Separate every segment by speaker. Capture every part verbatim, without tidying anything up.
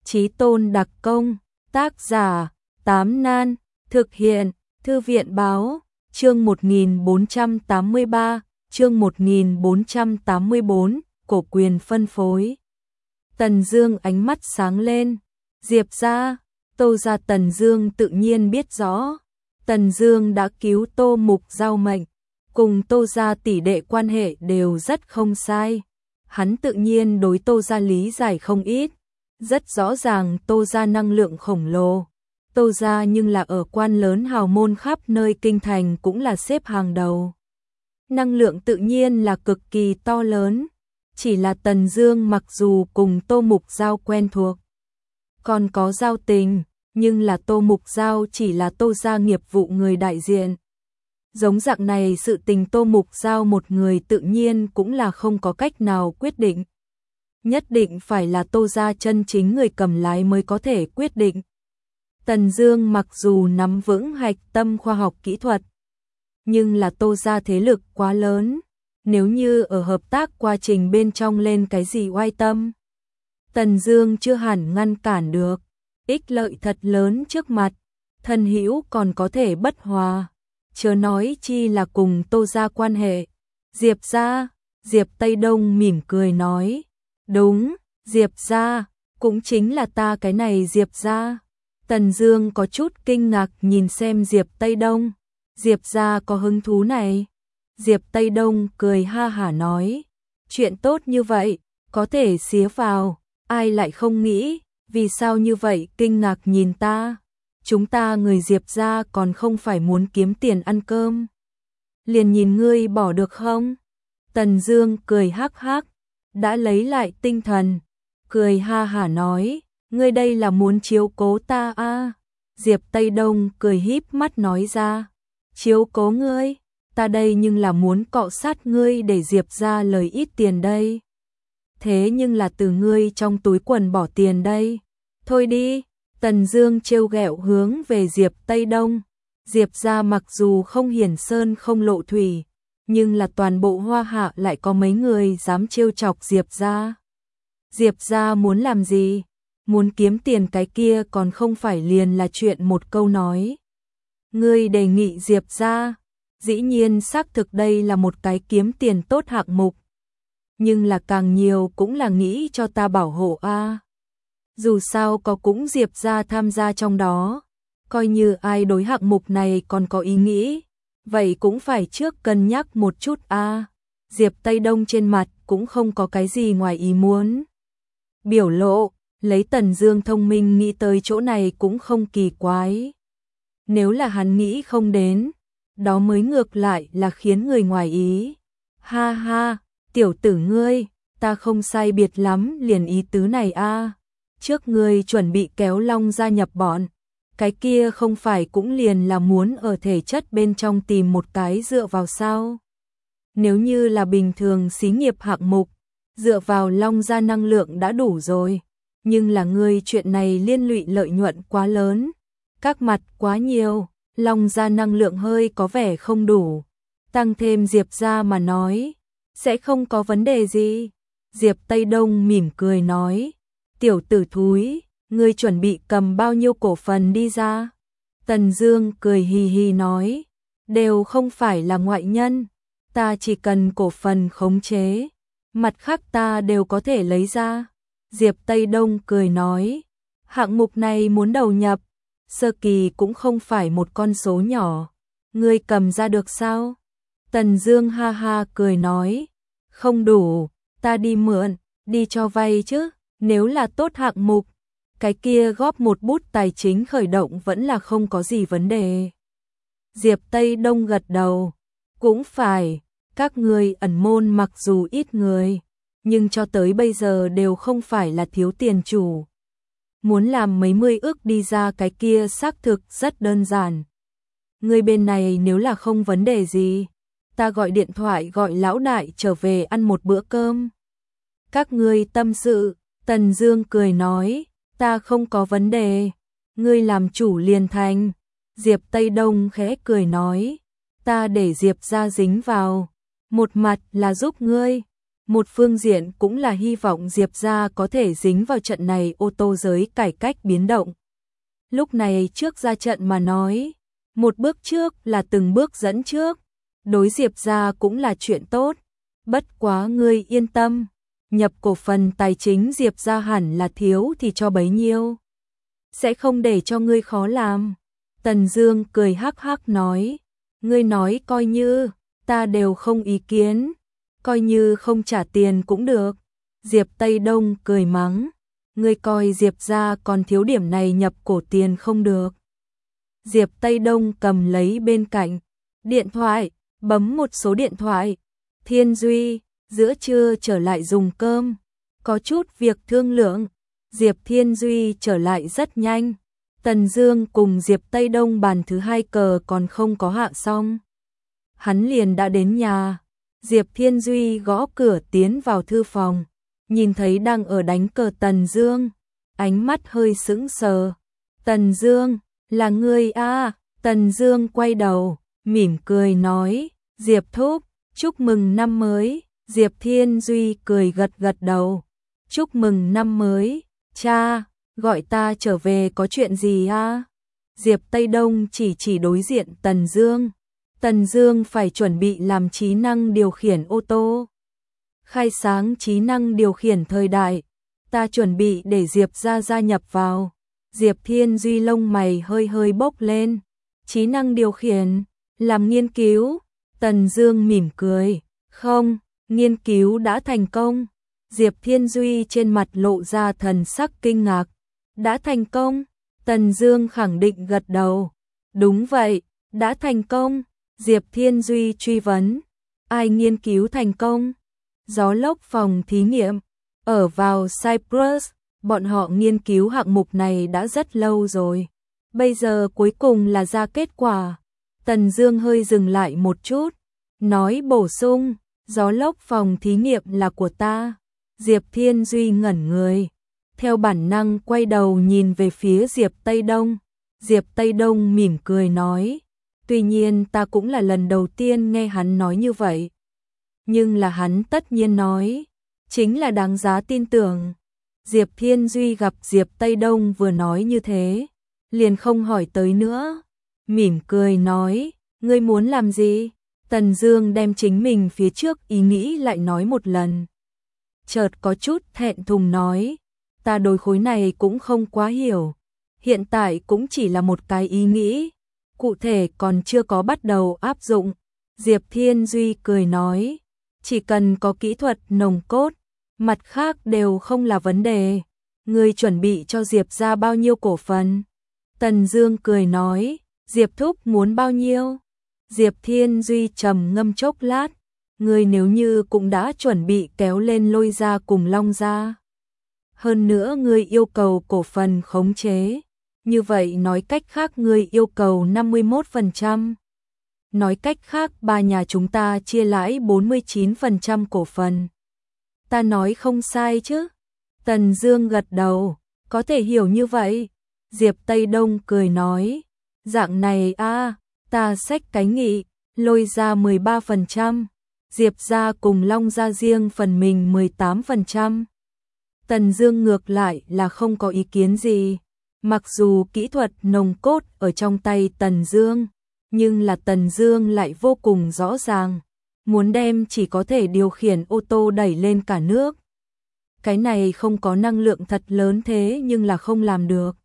Speaker 1: Chí tôn đặc công, tác giả, Tám Nan, thực hiện, Thư viện báo, chương một nghìn bốn trăm tám mươi ba, chương một nghìn bốn trăm tám mươi bốn, cổ quyền phân phối. Tần Dương ánh mắt sáng lên, Diệp gia, Tô gia. Tần Dương tự nhiên biết rõ, Tần Dương đã cứu Tô Mục Giao mệnh, cùng Tô gia tỷ đệ quan hệ đều rất không sai. Hắn tự nhiên đối Tô gia lý giải không ít, rất rõ ràng Tô gia năng lượng khổng lồ. Tô gia nhưng là ở quan lớn hào môn khắp nơi kinh thành cũng là xếp hàng đầu. Năng lượng tự nhiên là cực kỳ to lớn, chỉ là Tần Dương mặc dù cùng Tô Mục Giao quen thuộc, còn có giao tình, nhưng là Tô Mục Giao chỉ là Tô gia nghiệp vụ người đại diện. Giống dạng này sự tình Tô Mục Giao một người tự nhiên cũng là không có cách nào quyết định. Nhất định phải là Tô gia chân chính người cầm lái mới có thể quyết định. Tần Dương mặc dù nắm vững hạch tâm khoa học kỹ thuật, nhưng là Tô gia thế lực quá lớn, nếu như ở hợp tác quá trình bên trong lên cái gì oai tâm, Tần Dương chưa hẳn ngăn cản được. Ích lợi thật lớn trước mặt, thân hữu còn có thể bất hòa, chớ nói chi là cùng Tô gia quan hệ. Diệp gia, Diệp Tây Đông mỉm cười nói, đúng, Diệp gia, cũng chính là ta cái này Diệp gia. Tần Dương có chút kinh ngạc nhìn xem Diệp Tây Đông, Diệp gia có hứng thú này. Diệp Tây Đông cười ha hả nói, chuyện tốt như vậy, có thể xía vào, ai lại không nghĩ, vì sao như vậy kinh ngạc nhìn ta, chúng ta người Diệp gia còn không phải muốn kiếm tiền ăn cơm. Liền nhìn ngươi bỏ được không? Tần Dương cười hắc hắc, đã lấy lại tinh thần, cười ha hả nói, ngươi đây là muốn chiếu cố ta a? À? Diệp Tây Đông cười híp mắt nói ra, chiếu cố ngươi, ta đây nhưng là muốn cọ sát ngươi để Diệp gia lời ít tiền đây. Thế nhưng là từ ngươi trong túi quần bỏ tiền đây. Thôi đi, Tần Dương trêu ghẹo hướng về Diệp Tây Đông. Diệp gia mặc dù không hiển sơn không lộ thủy, nhưng là toàn bộ Hoa Hạ lại có mấy người dám trêu chọc Diệp gia. Diệp gia muốn làm gì? Muốn kiếm tiền cái kia còn không phải liền là chuyện một câu nói. Ngươi đề nghị Diệp gia, dĩ nhiên xác thực đây là một cái kiếm tiền tốt hạng mục, nhưng là càng nhiều cũng là nghĩ cho ta bảo hộ a. À. Dù sao có cũng Diệp gia tham gia trong đó, coi như ai đối hạng mục này còn có ý nghĩ, vậy cũng phải trước cân nhắc một chút a. À. Diệp Tây Đông trên mặt cũng không có cái gì ngoài ý muốn. Biểu lộ, lấy Tần Dương thông minh nghĩ tới chỗ này cũng không kỳ quái. Nếu là hắn nghĩ không đến, đó mới ngược lại là khiến người ngoài ý. Ha ha, tiểu tử ngươi, ta không sai biệt lắm liền ý tứ này a. À. Trước ngươi chuẩn bị kéo Long gia nhập bọn, cái kia không phải cũng liền là muốn ở thể chất bên trong tìm một cái dựa vào sao? Nếu như là bình thường xí nghiệp hạng mục, dựa vào Long gia năng lượng đã đủ rồi, nhưng là ngươi chuyện này liên lụy lợi nhuận quá lớn, các mặt quá nhiều, Long gia năng lượng hơi có vẻ không đủ, tăng thêm Diệp gia mà nói, sẽ không có vấn đề gì. Diệp Tây Đông mỉm cười nói, tiểu tử thúi, ngươi chuẩn bị cầm bao nhiêu cổ phần đi ra? Tần Dương cười hì hì nói, đều không phải là ngoại nhân, ta chỉ cần cổ phần khống chế, mặt khác ta đều có thể lấy ra. Diệp Tây Đông cười nói, hạng mục này muốn đầu nhập, sơ kỳ cũng không phải một con số nhỏ, ngươi cầm ra được sao? Tần Dương ha ha cười nói, không đủ, ta đi mượn, đi cho vay chứ, nếu là tốt hạng mục, cái kia góp một bút tài chính khởi động vẫn là không có gì vấn đề. Diệp Tây Đông gật đầu, cũng phải, các ngươi ẩn môn mặc dù ít người, nhưng cho tới bây giờ đều không phải là thiếu tiền chủ. Muốn làm mấy mươi ức đi ra cái kia xác thực rất đơn giản. Người bên này nếu là không vấn đề gì, ta gọi điện thoại gọi lão đại trở về ăn một bữa cơm. Các ngươi tâm sự, Tần Dương cười nói, ta không có vấn đề, ngươi làm chủ liền thành. Diệp Tây Đông khẽ cười nói, ta để Diệp gia dính vào, một mặt là giúp ngươi, Một phương diện cũng là hy vọng Diệp gia có thể dính vào trận này ô tô giới cải cách biến động. Lúc này trước ra trận mà nói, một bước trước là từng bước dẫn trước, đối Diệp gia cũng là chuyện tốt. Bất quá ngươi yên tâm, nhập cổ phần tài chính Diệp gia hẳn là thiếu thì cho bấy nhiêu. Sẽ không để cho ngươi khó làm. Tần Dương cười hắc hắc nói, ngươi nói coi như, ta đều không ý kiến, coi như không trả tiền cũng được. Diệp Tây Đông cười mắng, ngươi coi Diệp gia còn thiếu điểm này nhập cổ tiền không được. Diệp Tây Đông cầm lấy bên cạnh điện thoại, bấm một số điện thoại. Thiên Duy, giữa trưa trở lại dùng cơm, có chút việc thương lượng. Diệp Thiên Duy trở lại rất nhanh. Tần Dương cùng Diệp Tây Đông bàn thứ hai cờ còn không có hạ xong, hắn liền đã đến nhà. Diệp Thiên Duy gõ cửa tiến vào thư phòng, nhìn thấy đang ở đánh cờ Tần Dương, ánh mắt hơi sững sờ. Tần Dương, là ngươi a? Tần Dương quay đầu, mỉm cười nói, Diệp thúc, chúc mừng năm mới. Diệp Thiên Duy cười gật gật đầu, chúc mừng năm mới, cha, gọi ta trở về có chuyện gì a? Diệp Tây Đông chỉ chỉ đối diện Tần Dương. Tần Dương phải chuẩn bị làm trí năng điều khiển ô tô. Khai sáng trí năng điều khiển thời đại, ta chuẩn bị để Diệp gia gia nhập vào. Diệp Thiên Duy lông mày hơi hơi bốc lên. Trí năng điều khiển, làm nghiên cứu. Tần Dương mỉm cười, không, nghiên cứu đã thành công. Diệp Thiên Duy trên mặt lộ ra thần sắc kinh ngạc. Đã thành công? Tần Dương khẳng định gật đầu. Đúng vậy, đã thành công. Diệp Thiên Duy truy vấn, ai nghiên cứu thành công? Gió lốc phòng thí nghiệm, ở vào Cyprus, bọn họ nghiên cứu hạng mục này đã rất lâu rồi. Bây giờ cuối cùng là ra kết quả. Tần Dương hơi dừng lại một chút, nói bổ sung, gió lốc phòng thí nghiệm là của ta. Diệp Thiên Duy ngẩn người, theo bản năng quay đầu nhìn về phía Diệp Tây Đông. Diệp Tây Đông mỉm cười nói, tuy nhiên ta cũng là lần đầu tiên nghe hắn nói như vậy. Nhưng là hắn tất nhiên nói, chính là đáng giá tin tưởng. Diệp Thiên Duy gặp Diệp Tây Đông vừa nói như thế, liền không hỏi tới nữa. Mỉm cười nói, ngươi muốn làm gì? Tần Dương đem chính mình phía trước ý nghĩ lại nói một lần. Chợt có chút thẹn thùng nói, ta đối khối này cũng không quá hiểu. Hiện tại cũng chỉ là một cái ý nghĩ, cụ thể còn chưa có bắt đầu áp dụng. Diệp Thiên Duy cười nói, chỉ cần có kỹ thuật nồng cốt, mặt khác đều không là vấn đề. Ngươi chuẩn bị cho Diệp gia bao nhiêu cổ phần? Tần Dương cười nói, Diệp thúc muốn bao nhiêu? Diệp Thiên Duy trầm ngâm chốc lát, ngươi nếu như cũng đã chuẩn bị kéo lên Lôi gia cùng Long gia, hơn nữa ngươi yêu cầu cổ phần khống chế, như vậy nói cách khác ngươi yêu cầu năm mươi mốt phần trăm. Nói cách khác ba nhà chúng ta chia lãi bốn mươi chín phần trăm cổ phần. Ta nói không sai chứ? Tần Dương gật đầu, có thể hiểu như vậy. Diệp Tây Đông cười nói, dạng này a, ta xách cái nghị, Lôi gia mười ba phần trăm, Diệp gia cùng Long gia riêng phần mình mười tám phần trăm. Tần Dương ngược lại là không có ý kiến gì. Mặc dù kỹ thuật nồng cốt ở trong tay Tần Dương, nhưng là Tần Dương lại vô cùng rõ ràng, muốn đem chỉ có thể điều khiển ô tô đẩy lên cả nước. Cái này không có năng lượng thật lớn thế nhưng là không làm được.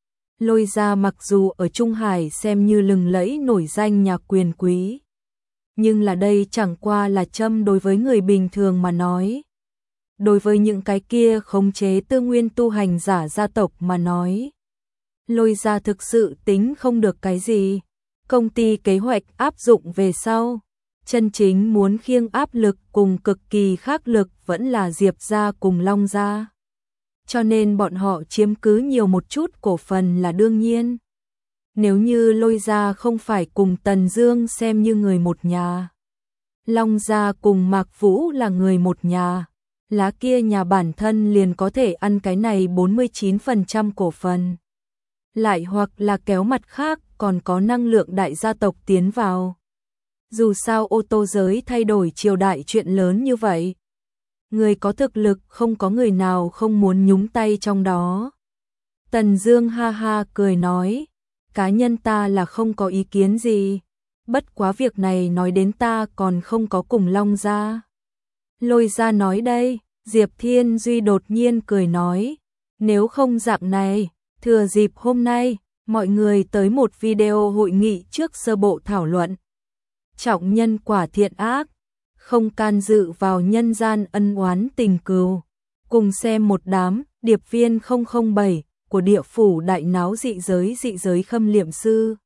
Speaker 1: Lôi gia mặc dù ở Trung Hải xem như lừng lẫy nổi danh nhà quyền quý, nhưng là đây chẳng qua là châm đối với người bình thường mà nói. Đối với những cái kia khống chế tư nguyên tu hành giả gia tộc mà nói, Lôi gia thực sự tính không được cái gì. Công ty kế hoạch áp dụng về sau, chân chính muốn khiêng áp lực cùng cực kỳ khắc lực vẫn là Diệp gia cùng Long gia. Cho nên bọn họ chiếm cứ nhiều một chút cổ phần là đương nhiên. Nếu như Lôi gia không phải cùng Tần Dương xem như người một nhà, Long gia cùng Mạc Vũ là người một nhà, lá kia nhà bản thân liền có thể ăn cái này bốn mươi chín phần trăm cổ phần. Lại hoặc là kéo mặt khác còn có năng lượng đại gia tộc tiến vào. Dù sao ô tô giới thay đổi triều đại chuyện lớn như vậy, người có thực lực không có người nào không muốn nhúng tay trong đó. Tần Dương ha ha cười nói, cá nhân ta là không có ý kiến gì, bất quá việc này nói đến ta còn không có cùng Long gia. Lôi gia nói đây, Diệp Thiên Duy đột nhiên cười nói, nếu không dạng này, thừa dịp hôm nay, mọi người tới một video hội nghị trước sơ bộ thảo luận. Trọng nhân quả thiện ác, không can dự vào nhân gian ân oán tình cừu, cùng xem một đám điệp viên không không bảy của địa phủ đại náo dị giới dị giới khâm liệm sư.